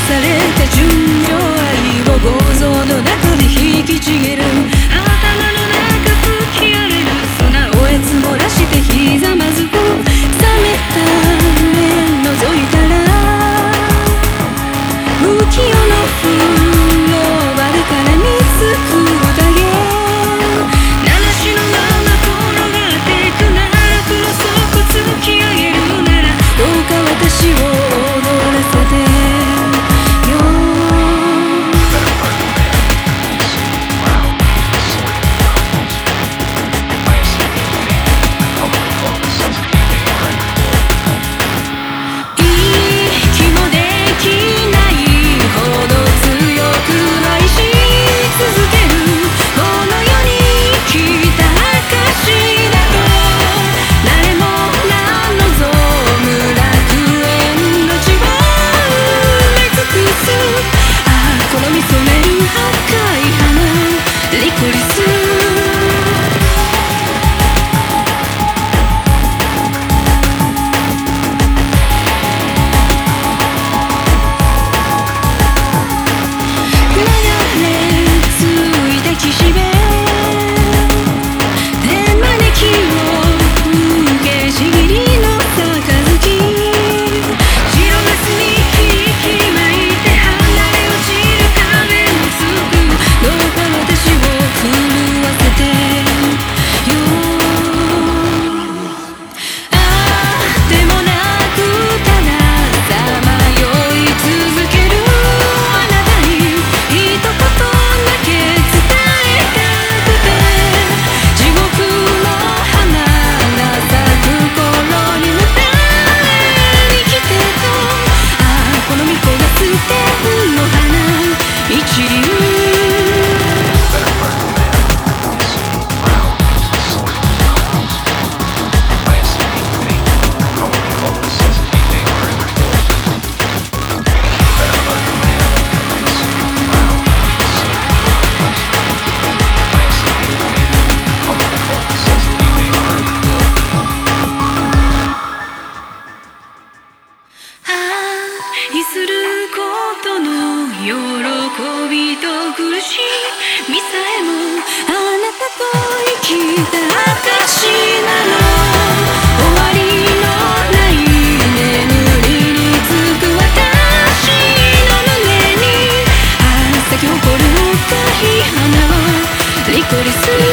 された純情愛を豪像の中で引きちぎる。頭の中吹き荒れる砂を積もらしてひざまずく。冷めた目覗いたら浮世の風呂場でから見つく宴。名無しのまま転がってくなら黒底突き上げるならどうか私を踊らせてよ。愛することの喜びと苦しみさえもあなたと生きた証なの。終わりのない眠りにつく私の胸に咲き誇る赤い花はリコリス